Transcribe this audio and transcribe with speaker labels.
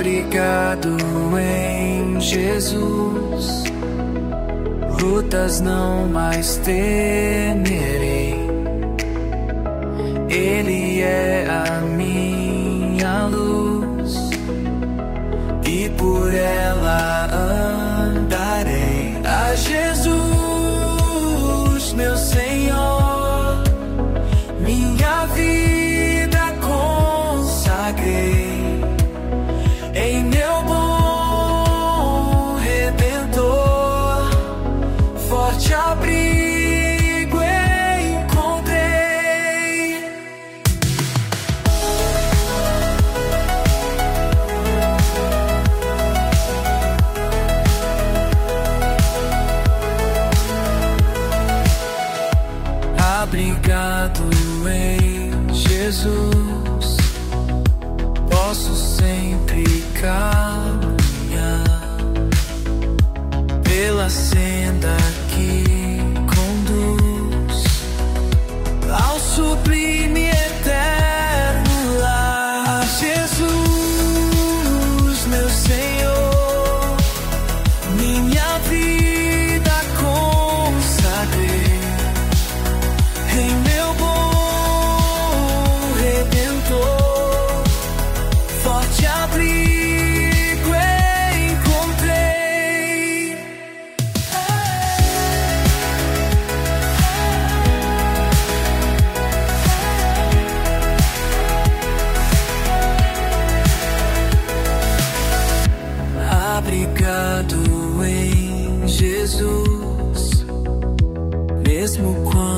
Speaker 1: Abrigado em Jesus, lutas não mais temerei. Ele é a minha luz e por ela andarei. A Jesus, meu Senhor, minha vida consagrei. Em meu bom Redentor, forte abrigo encontrei. Abrigado em Jesus, posso sempre caminhar pela senda que conduz ao sublime eterno lar. Jesus, meu Senhor, minha vida consagrei. Em meu bom Redentor, forte abrigo encontrei. Abrigado em Jesus, mesmo quando